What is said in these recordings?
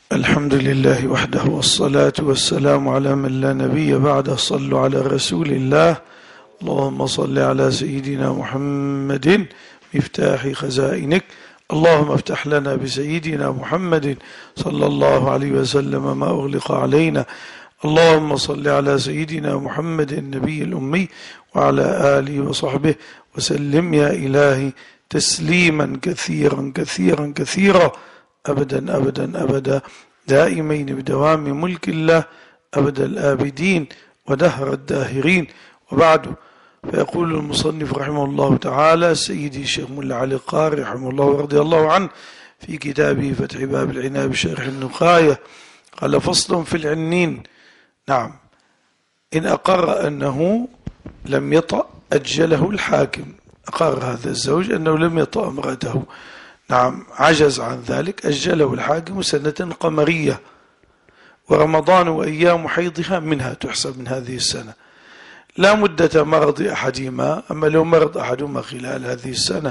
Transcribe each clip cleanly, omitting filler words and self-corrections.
الحمد لله وحده والصلاة والسلام على من لا نبي بعده. صلوا على رسول الله. اللهم صل على سيدنا محمد مفتاح خزائنك. اللهم افتح لنا بسيدنا محمد صلى الله عليه وسلم ما أغلق علينا. اللهم صل على سيدنا محمد النبي الأمي وعلى آله وصحبه وسلم يا إلهي تسليما كثيرا كثيرا كثيرا أبدا أبدا أبدا دائمين بدوام ملك الله أبد الآبدين ودهر الداهرين. وبعد، فيقول المصنف رحمه الله تعالى سيدي الشيخ ملا علي القاري رحمه الله ورضي الله عنه في كتابه فتح باب العناية بشرح النقاية قال: فصل في العنين. نعم، إن أقر أنه لم يطأ أجله الحاكم. أقر هذا الزوج أنه لم يطأ امرأته، نعم، عجز عن ذلك، أجله الحاكم سنة قمرية، ورمضان وأيام حيضها منها تحسب من هذه السنة، لا مدة مرض أحدهما. أما لو مرض أحدهما خلال هذه السنة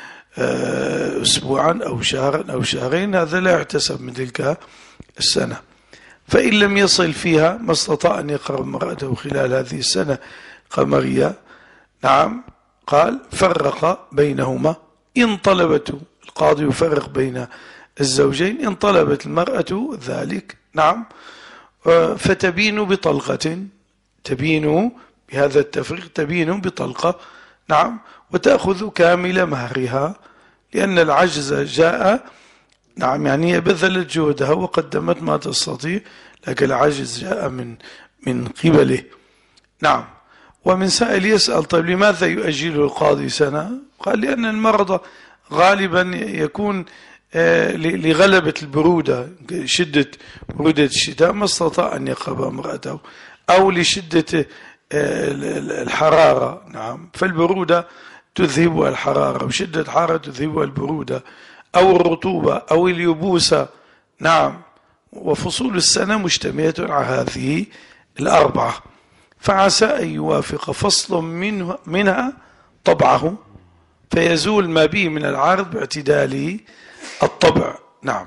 أسبوعا أو شهرا أو شهرين، هذا لا يحتسب من تلك السنة. فإن لم يصل فيها ما استطاع أن يقرب امرأته خلال هذه السنة قمرية، نعم، قال: فرق بينهما إن طلبته. القاضي يفرق بين الزوجين إن طلبت المرأة ذلك، نعم، فتبين بطلقة، تبين بهذا التفريق، تبين بطلقة، نعم، وتأخذ كامل مهرها، لأن العجز جاء، نعم، يعني بذلت جهدها وقدمت ما تستطيع، لكن العجز جاء من قبله. نعم. ومن سائل يسأل: طيب لماذا يؤجله القاضي سنة؟ قال: لأن المرضى غالبا يكون لغلبة البرودة، شدة برودة الشتاء ما استطاع أن يقرب امرأته، أو لشدة الحرارة، نعم، فالبرودة تذهبها الحرارة، وشدة الحرارة تذهبها البرودة، أو الرطوبة أو اليبوسة، نعم، وفصول السنة مجتمعة على هذه الأربعة، فعسى أن يوافق فصل منها طبعه فيزول ما به من العارض باعتدال الطبع. نعم،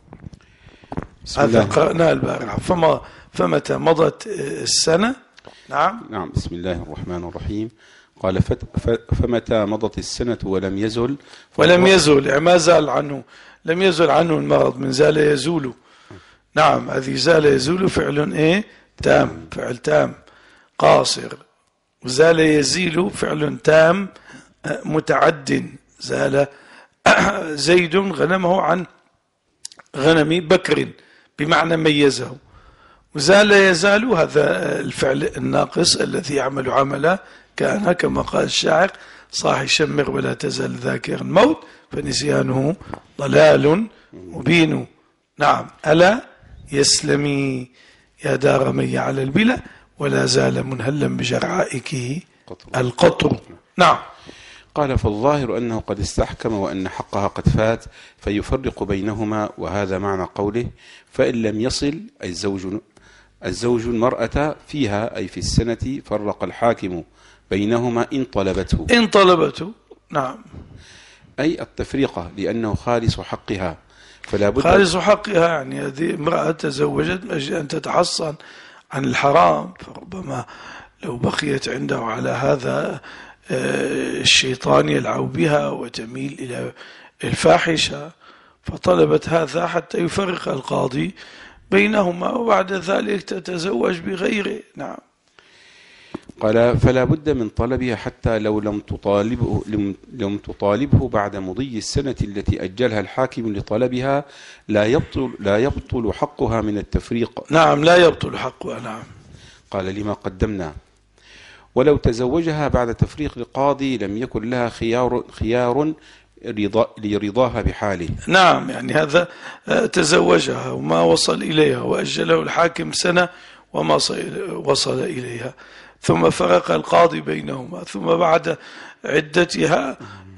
هذا قرأناه البارحة. فمتى مضت السنة، نعم، بسم الله الرحمن الرحيم. قال: فمتى مضت السنة ولم يزل يعني ما زال عنه، لم يزل عنه المرض، من زال يزول. نعم، هذه زال يزول فعل تام، فعل تام قاصر، وزال يزيل فعل تام متعد. زال زيد غنمه عن غنم بكر بمعنى ميزه، وزال يزال هذا الفعل الناقص الذي يعمل عملا كان، كما قال الشاعر: صاح شمر ولا تزال ذاكر الموت فنسيانه ضلال مبين. نعم، ألا يسلمي يا دار مي على البلا ولا زال منهلا بجرعائك القطر. نعم. قال: فالظاهر أنه قد استحكم وأن حقها قد فات، فيفرق بينهما، وهذا معنى قوله: فإن لم يصل أي الزوج المرأة فيها أي في السنة، فرق الحاكم بينهما إن طلبته. نعم، أي التفريقة، لأنه خالص حقها، فلا بد خالص حقها، يعني هذه امرأة تزوجت من أجل أن تتحصن عن الحرام، فربما لو بقيت عنده على هذا الشيطان يلعب بها وتميل إلى الفاحشة، فطلبت هذا حتى يفرق القاضي بينهما، وبعد ذلك تتزوج بغيره. نعم. قال: فلا بد من طلبها حتى لو لم تطالبه بعد مضي السنة التي أجلها الحاكم لطلبها، لا يبطل حقها من التفريق. نعم، لا يبطل حقها. نعم. قال: لما قدمنا. ولو تزوجها بعد تفريق القاضي لم يكن لها خيار لرضاها بحاله. نعم، يعني هذا تزوجها وما وصل إليها، وأجله الحاكم سنة وما وصل إليها، ثم فرق القاضي بينهما، ثم بعد عدتها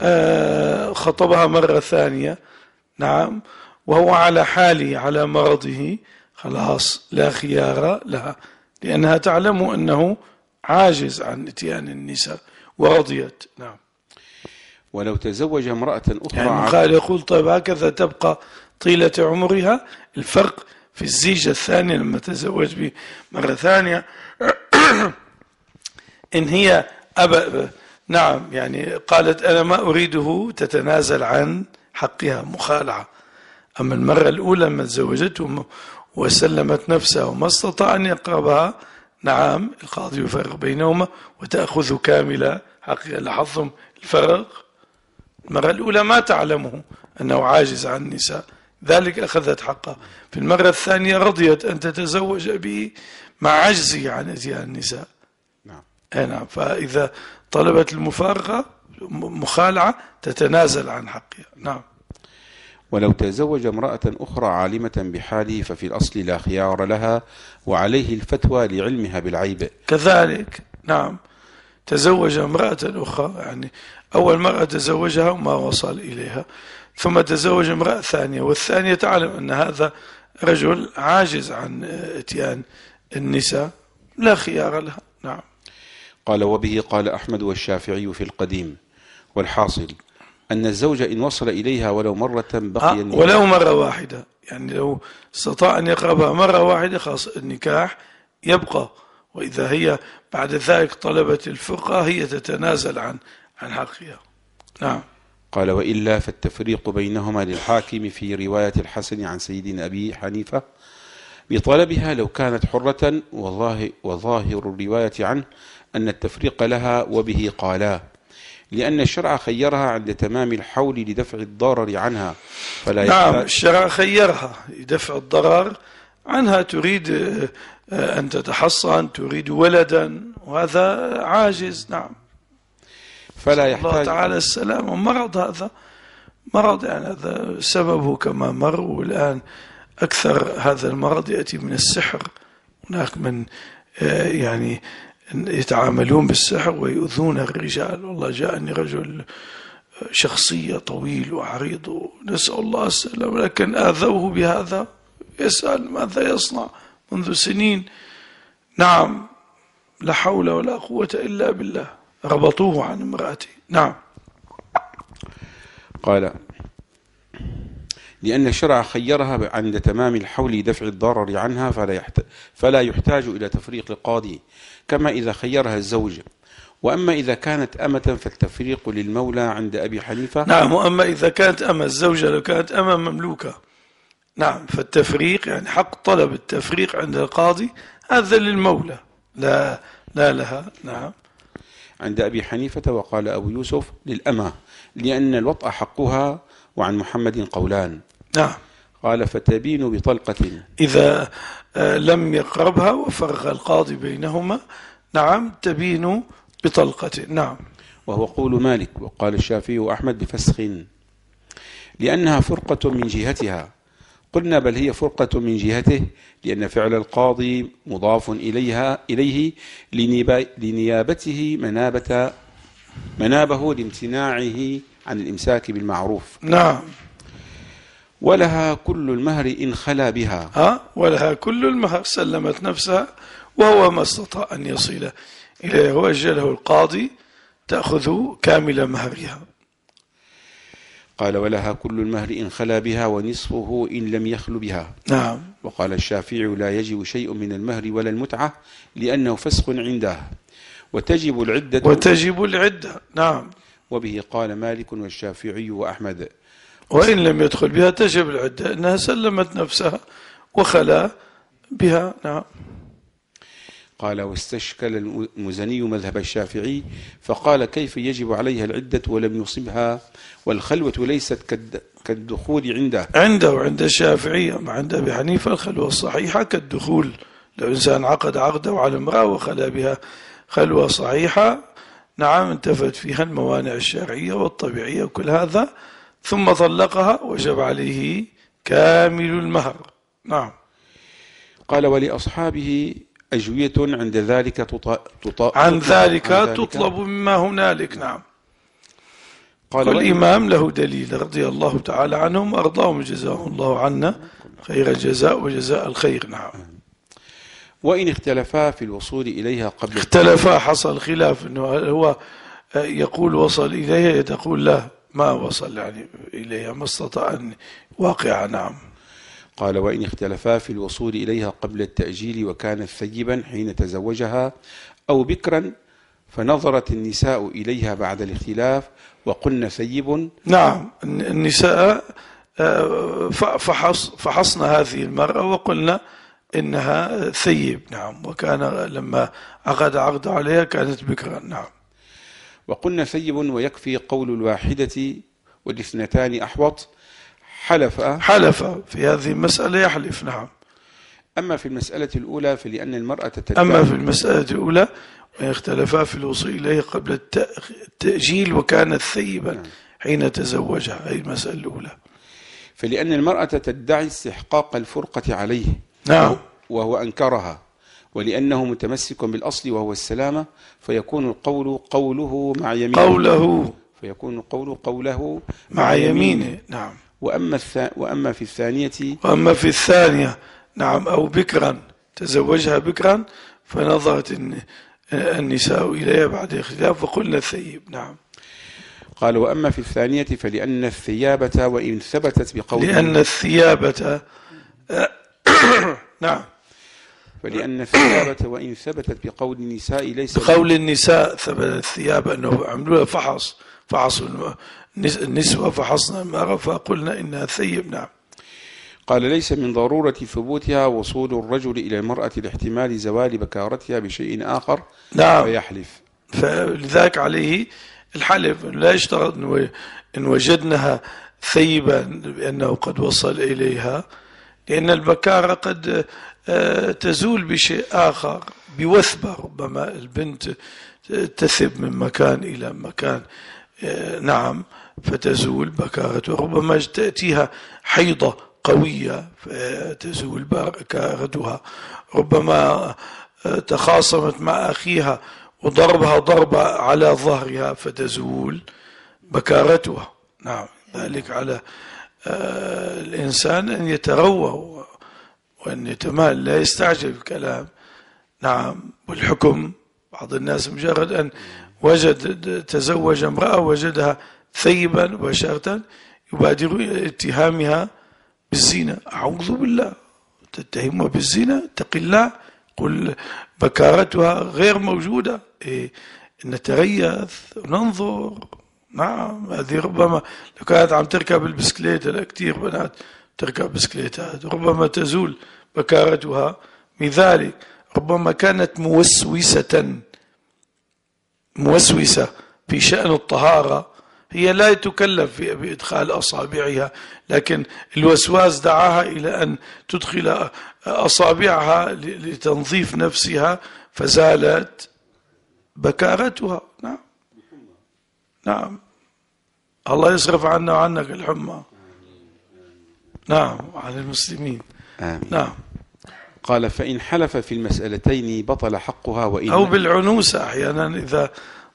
خطبها مرة ثانية، نعم، وهو على حاله على مرضه، خلاص لا خيار لها، لأنها تعلم أنه عاجز عن اتيان النساء ورضيت. نعم. ولو تزوج امرأة أخرى، يعني قال يقول: طيب هكذا تبقى طيلة عمرها. الفرق في الزيجة الثانية لما تزوج به مرة ثانية إن هي نعم يعني قالت أنا ما أريده تتنازل عن حقها مخالعة. أما المرة الأولى لما تزوجته وسلمت نفسها وما استطاع أن يقربها، نعم القاضي يفرق بينهما وتأخذ كامل حقها. لاحظتم الفرق؟ المرة الأولى ما تعلمه أنه عاجز عن النساء، ذلك أخذت حقها. في المرة الثانية رضيت أن تتزوج به مع عجزه عن إتيان النساء. نعم. فإذا طلبت المفارقة مخالعة تتنازل عن حقها. نعم. ولو تزوج امرأة أخرى عالمة بحاله ففي الأصل لا خيار لها وعليه الفتوى لعلمها بالعيب. كذلك نعم، تزوج امرأة أخرى، يعني أول مرأة تزوجها وما وصل إليها، ثم تزوج امرأة ثانية، والثانية تعلم أن هذا رجل عاجز عن اتيان النساء، لا خيار لها. نعم. قال وبه قال أحمد والشافعي في القديم. والحاصل أن الزوج إن وصل إليها ولو مرة بقي النكاح، ولو مرة واحدة، يعني لو استطاع أن يقربها مرة واحدة خاص النكاح يبقى، وإذا هي بعد ذلك طلبت الفرقة هي تتنازل عن حقها. نعم. قال وإلا فالتفريق بينهما للحاكم في رواية الحسن عن سيدنا أبي حنيفة بطلبها لو كانت حرة، وظاهر الرواية عنه أن التفريق لها، وبه قالا لأن الشرع خيرها عند تمام الحول لدفع الضرر عنها فلا نعم، الشرع خيرها لدفع الضرر عنها، تريد أن تتحصن، تريد ولدا، وهذا عاجز. نعم. فلا يحتاج الله تعالى السلام. ومرض، هذا مرض يعني هذا سببه كما مر، والآن أكثر هذا المرض يأتي من السحر. هناك من يعني يتعاملون بالسحر ويؤذون الرجال. والله جاءني رجل شخصية طويل وعريض نسأل الله السلام، لكن آذوه بهذا، يسأل ماذا يصنع منذ سنين. نعم، لا حول ولا قوة إلا بالله، ربطوه عن امرأته. نعم. قال لأن الشرع خيرها عند تمام الحول دفع الضرر عنها فلا يحتاج إلى تفريق القاضي، كما إذا خيرها الزوج. وأما إذا كانت أمة فالتفريق للمولى عند أبي حنيفة. نعم. وأما إذا كانت أمة، الزوجة لو كانت أمة مملوكة، نعم، فالتفريق يعني حق طلب التفريق عند القاضي هذا للمولى لا لها. نعم. عند أبي حنيفة. وقال أبو يوسف للأمة لأن الوطأ حقها، وعن محمد قولان. نعم. قال فتبين بطلقة إذا لم يقربها وفرق القاضي بينهما، نعم، تبين بطلقة. نعم. وهو قول مالك. وقال الشافعي وأحمد بفسخ لأنها فرقة من جهتها. قلنا بل هي فرقة من جهته، لأن فعل القاضي مضاف إليه لنيابته منابه لامتناعه عن الإمساك بالمعروف. نعم. ولها كل المهر إن خلا بها. ولها كل المهر، سلمت نفسها وهو ما استطاع أن يصل إليه وأجله القاضي تأخذ كامل مهرها. قال ولها كل المهر إن خلا بها ونصفه إن لم يخل بها. نعم. وقال الشافعي لا يجب شيء من المهر ولا المتعة لأنه فسخ عنده، وتجب العدة. نعم. وبه قال مالك والشافعي وأحمد. وإن لم يدخل بها تجب العدة، إنها سلمت نفسها وخلا بها. نعم. قال واستشكل المزني مذهب الشافعي فقال كيف يجب عليها العدة ولم يصبها، والخلوة ليست كالدخول عنده وعند الشافعية. مع عند أبي حنيفة الخلوة الصحيحة كالدخول، لو إنسان عقد عقده على امرأة وخلا بها خلوة صحيحة، نعم، انتفت فيها الموانع الشرعية والطبيعية وكل هذا، ثم طلقها وجب عليه كامل المهر. نعم. قال ولأصحابه أجوية عند ذلك عن ذلك تطلب مما هنالك. نعم. والإمام له دليل رضي الله تعالى عنهم وأرضاهم، جزاهم الله عنا خير الجزاء وجزاء الخير. نعم. وإن اختلفا في الوصول إليها اختلفا، حصل خلاف، أنه هو يقول وصل إليها، تقول لا ما وصل يعني إليها، ما استطاع أن يواقعها. نعم. قال وإن اختلفا في الوصول إليها قبل التأجيل وكانت ثيبا حين تزوجها أو بكرا فنظرت النساء إليها بعد الاختلاف وقلن ثيب. نعم، النساء فحصنا هذه المرأة وقلنا إنها ثيب. نعم، وكان لما عقد عليها كانت بكرا. نعم. وقلنا ثيب ويكفي قول الواحدة والاثنتان أحوط. حلف في هذه المسألة يحلف. نعم. أما في المسألة الأولى فلأن المرأة تدعي. أما في المسألة الأولى وإن اختلفا في الوصول إليه قبل التأجيل وكانت ثيبا حين تزوجها، أي المسألة الأولى. فلأن المرأة تدعي استحقاق الفرقة عليه. نعم. وهو أنكرها، ولأنه متمسك بالأصل وهو السلامة فيكون القول قوله مع يمينه. فيكون القول قوله مع يمينه. نعم. وأما في الثانية نعم، أو بكرا تزوجها بكرا فنظرت النساء إليها بعد اختلاف وقلنا الثيب. نعم. قال وأما في الثانية فلأن الثيابة وإن ثبتت بقول لأن الثيابة نعم، فلأن الثيابة وإن ثبتت بقول النساء ليس بقول النساء ثبت الثياب أنه عملوا فحص النسوة فحصنا المرأة فقلنا إنها ثيب. نعم. قال ليس من ضرورة ثبوتها وصول الرجل إلى المرأة لاحتمال زوال بكارتها بشيء آخر. نعم. فيحلف. فلذلك عليه الحلف، لا يشترط إن وجدناها ثيبا بأنه قد وصل إليها، لأن البكارة قد تزول بشيء آخر، بوثبة. ربما البنت تثب من مكان إلى مكان، نعم، فتزول بكارتها. ربما تأتيها حيضة قوية فتزول بكارتها. ربما تخاصمت مع أخيها وضربها ضربة على ظهرها فتزول بكارتها. نعم. ذلك على الإنسان أن يتروى وأن يتمال، لا يستعجل الكلام. نعم. والحكم بعض الناس مجرد أن تزوج امرأة وجدها ثيبا مباشرة يبادر اتهامها بالزنا. أعوذ بالله، تتهمها بالزنا؟ اتق الله، قل بكارتها غير موجودة. نتريث وننظر. نعم. هذه ربما لو كانت عم تركب البسكليت، لا كتير بنات تركب بسكليتات، ربما تزول بكارتها من ذلك. ربما كانت موسوسة في شأن الطهارة، هي لا تكلف بإدخال أصابعها، لكن الوسواس دعاها إلى أن تدخل أصابعها لتنظيف نفسها فزالت بكارتها. نعم. نعم. الله يصرف عنا وعنك الحمى. نعم، وعلى المسلمين. آمين. نعم. قال فإن حلف في المسألتين بطل حقها وإن أو بالعنوسة أحيانا إذا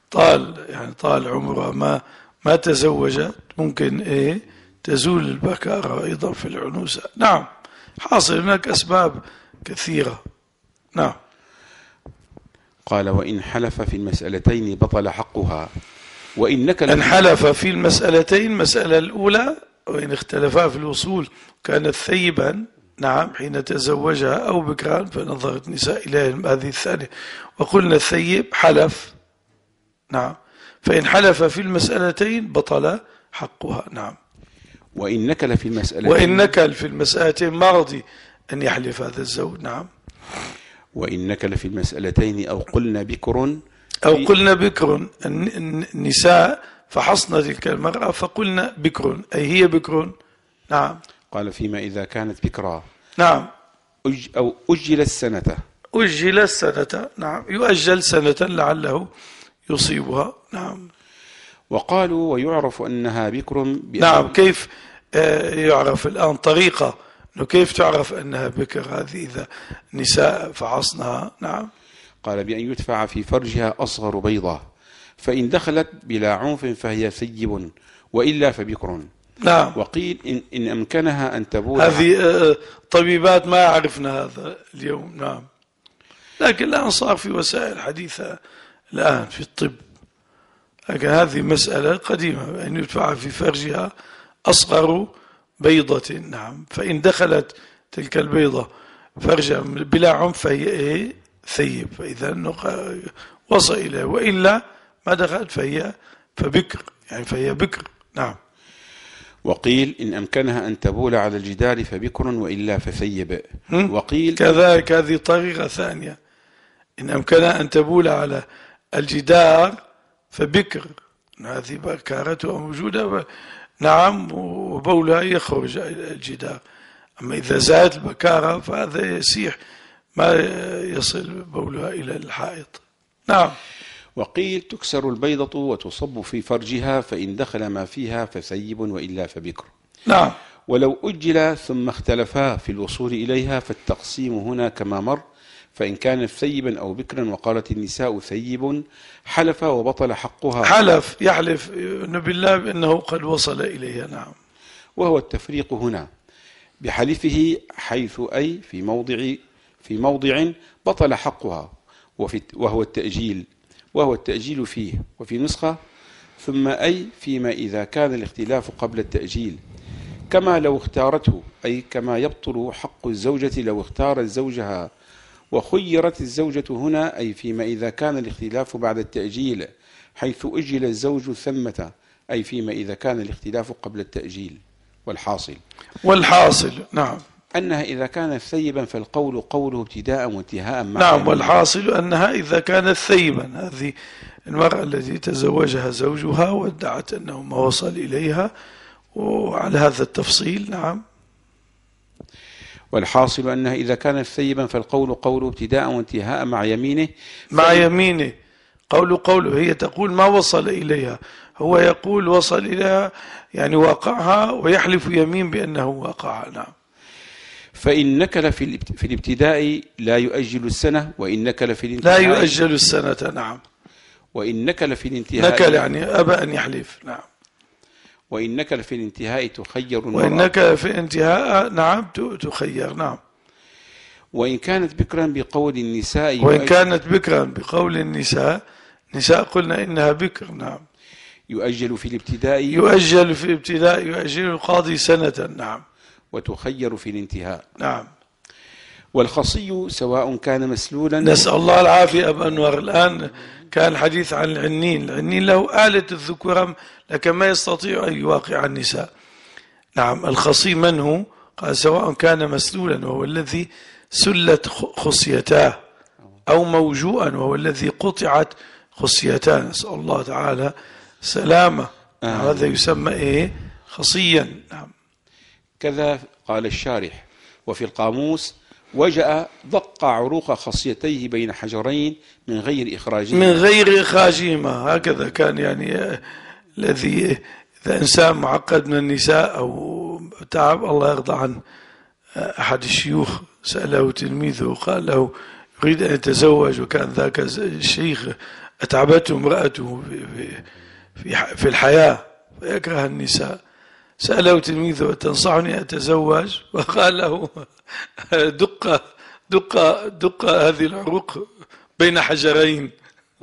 طال عمرها ما تزوجت ممكن تزول البكارة أيضا في العنوسة. نعم. حاصل هناك أسباب كثيرة. نعم. قال وإن حلف في المسألتين بطل حقها وإن نكل. أن حلف في المسألتين، المسألة الأولى وإن اختلفا في الوصول كانت ثيبا، نعم، حين تزوجها أو بكرا فنظرت نساء إليهم، هذه الثانية. وقلنا الثيب حلف. نعم. فإن حلف في المسألتين بطل حقها. نعم. وإن نكل في المسألتين ما رضي أن يحلف هذا الزوج. نعم. وإن نكل في المسألتين أو قلنا بكر النساء فحصنا تلك المرأة فقلنا بكر، أي هي بكر. نعم. قال فيما إذا كانت بكرا. نعم. أو أجل السنة. نعم، يؤجل سنة لعله يصيبها. نعم. وقالوا ويعرف أنها بكر. نعم. كيف يعرف الآن؟ طريقة أنه كيف تعرف أنها بكر هذه إذا نساء فحصنها. نعم. قال بأن يدفع في فرجها أصغر بيضة، فإن دخلت بلا عنف فهي ثيب وإلا فبكر. نعم. وقيل إن أمكنها أن تبول. هذه طبيبات ما عرفنا هذا اليوم. نعم. لكن الآن صار في وسائل حديثة الآن في الطب لكن هذه مسألة قديمة أن يدفع في فرجها أصغر بيضة. نعم. فإن دخلت تلك البيضة فرجا بلا عنف فهي إيه؟ ثيب، فإذا وصل إليه، وإلا ما دخلت فبكر، يعني فهي بكر. نعم. وقيل إن أمكنها أن تبول على الجدار فبكر وإلا فثيب. وقيل كذلك هذه طريقة ثانية، إن أمكنها أن تبول على الجدار فبكر، هذه بكارتها موجودة. نعم. وبولها يخرج الجدار. أما إذا زادت البكارة فهذا يسيح، ما يصل بولها إلى الحائط. نعم. وقيل تكسر البيضة وتصب في فرجها، فإن دخل ما فيها فثيب وإلا فبكر. نعم. ولو أجل ثم اختلفا في الوصول إليها فالتقسيم هنا كما مر، فإن كانت ثيبا أو بكرا وقالت النساء ثيب حلف وبطل حقها. يحلف بالله بأنه قد وصل إليها. نعم. وهو التفريق هنا بحلفه، حيث أي في موضع بطل حقها، وهو التأجيل فيه. وفي نسخة ثم أي فيما إذا كان الاختلاف قبل التأجيل، كما لو اختارته، أي كما يبطل حق الزوجة لو اختارت زوجها. وخيرت الزوجة هنا أي فيما إذا كان الاختلاف بعد التأجيل، حيث أجل الزوج ثمة، أي فيما إذا كان الاختلاف قبل التأجيل. والحاصل نعم أنها إذا كانت ثيبا فالقول قوله ابتداء وانتهاء. نعم. والحاصل أنها إذا كانت ثيبا، هذه المرأة التي تزوجها زوجها وادعت أنه ما وصل إليها، وعلى هذا التفصيل. نعم. والحاصل أنها إذا كانت ثيبا فالقول قوله ابتداء وانتهاء مع يمينه. قوله هي تقول ما وصل إليها، هو يقول وصل إليها، يعني واقعها، ويحلف يمين بأنه واقعها. نعم. فإن نكل في الابتداء لا يؤجل السنة، وإن نكل في الانتهاء لا يؤجل السنة. نعم. وإن نكل في الانتهاء نكل يعني أبى أن يحلف. نعم. وإن نكل في الانتهاء تخير المرأة. وإن نكل في الانتهاء نعم تخير. نعم. وإن كانت بكرا بقول النساء نساء قلنا إنها بكر. نعم. يؤجل في الابتداء يؤجل القاضي سنة. نعم. وتخير في الانتهاء. نعم. والخصي سواء كان مسلولا. نسأل الله العافية. أبا أنور، الآن كان الحديث عن العنين له آلة الذكورة، لكن ما يستطيع أن يواقع النساء. نعم. الخصي من هو؟ قال سواء كان مسلولا وهو الذي سلت خصيتاه، أو موجوعا وهو الذي قطعت خصيتاه. نسأل الله تعالى سلامة. هذا يسمى خصيا. نعم. كذا قال الشارح. وفي القاموس وجأ دق عروق خصيتيه بين حجرين من غير إخراجهما. هكذا كان، يعني الذي إذا إنسان معقد من النساء أو تعب، الله يرضى عن أحد الشيوخ سأله تلميذه وقال له يريد أن يتزوج، وكان ذاك الشيخ أتعبته امرأته في الحياة فيكره النساء. سأله تلميذه تنصحني أتزوج؟ وقال له دق هذه العروق بين حجرين.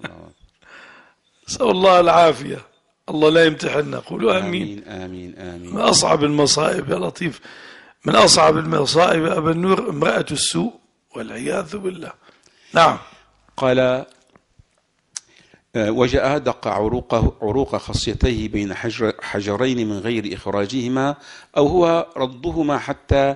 نسأل الله العافية. الله لا يمتحننا. قولوا آمين. آمين آمين. من أصعب المصائب يا لطيف، من أصعب المصائب أبا النور امرأة السوء والعياذ بالله. نعم. قال وجاء دق عروق خصيتيه بين حجرين من غير إخراجهما، أو هو ردهما حتى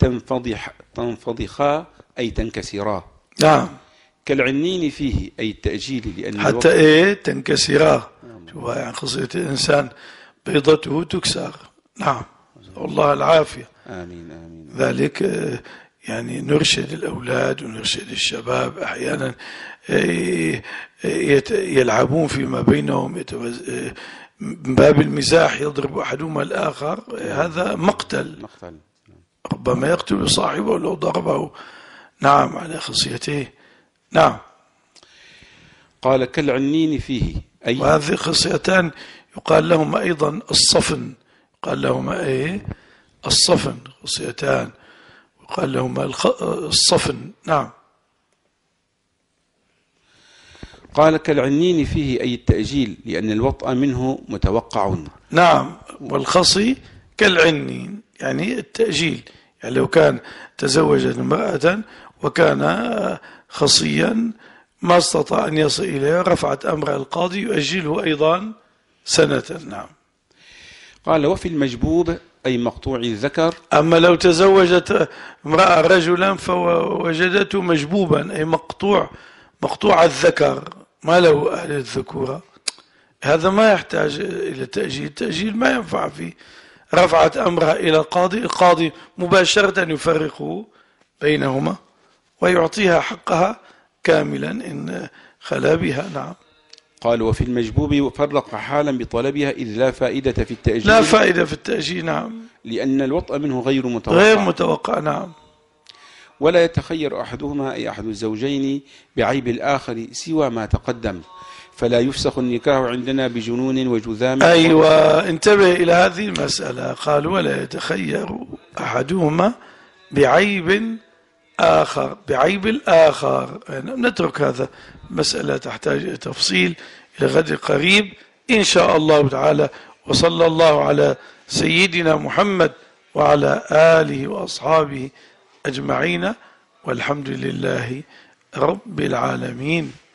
تنفضخا أي تنكسرا. نعم. كالعنين فيه أي التأجيل، لأن حتى تنكسرا. شوف يعني خصية الإنسان بيضته تكسر. نعم. والله العافية. آمين آمين. ذلك يعني نرشد الأولاد ونرشد الشباب، أحيانا يلعبون فيما بينهم من باب المزاح يضرب أحدهما الآخر، هذا مقتل. ربما يقتل صاحبه لو ضربه. نعم. على خصيته. نعم. قال كالعنين فيه أي، وهذه خصيتان يقال لهما أيضا الصفن. قال لهما الصفن، خصيتان يقال لهما الصفن. نعم. قال كالعنين فيه أي التأجيل لأن الوطأ منه متوقع. نعم، والخصي كالعنين يعني التأجيل، يعني لو كان تزوج امرأة وكان خصيا ما استطاع أن يصل إليها رفعت أمر القاضي يؤجله أيضا سنة. نعم. قال وفي المجبوب أي مقطوع الذكر. أما لو تزوجت امرأة رجلا فوجدته مجبوبا أي مقطوع الذكر ما له أهل الذكورة، هذا ما يحتاج إلى تأجيل، التأجيل ما ينفع فيه، رفعت أمرها إلى القاضي، القاضي مباشرة يفرقه بينهما ويعطيها حقها كاملا إن خلا بها. نعم. قال وفي المجبوب فرق حالا بطلبها إذ لا فائدة في التأجيل. لا فائدة في التأجيل. نعم. لأن الوطأ منه غير متوقع. نعم. ولا يتخير أحدهما أي أحد الزوجين بعيب الآخر سوى ما تقدم، فلا يفسخ النكاح عندنا بجنون وجذام. أيوة، انتبه إلى هذه المسألة. قال ولا يتخير أحدهما بعيب الآخر. نترك هذا، مسألة تحتاج إلى تفصيل إلى غد قريب إن شاء الله تعالى. وصلى الله على سيدنا محمد وعلى آله وأصحابه أجمعين، والحمد لله رب العالمين.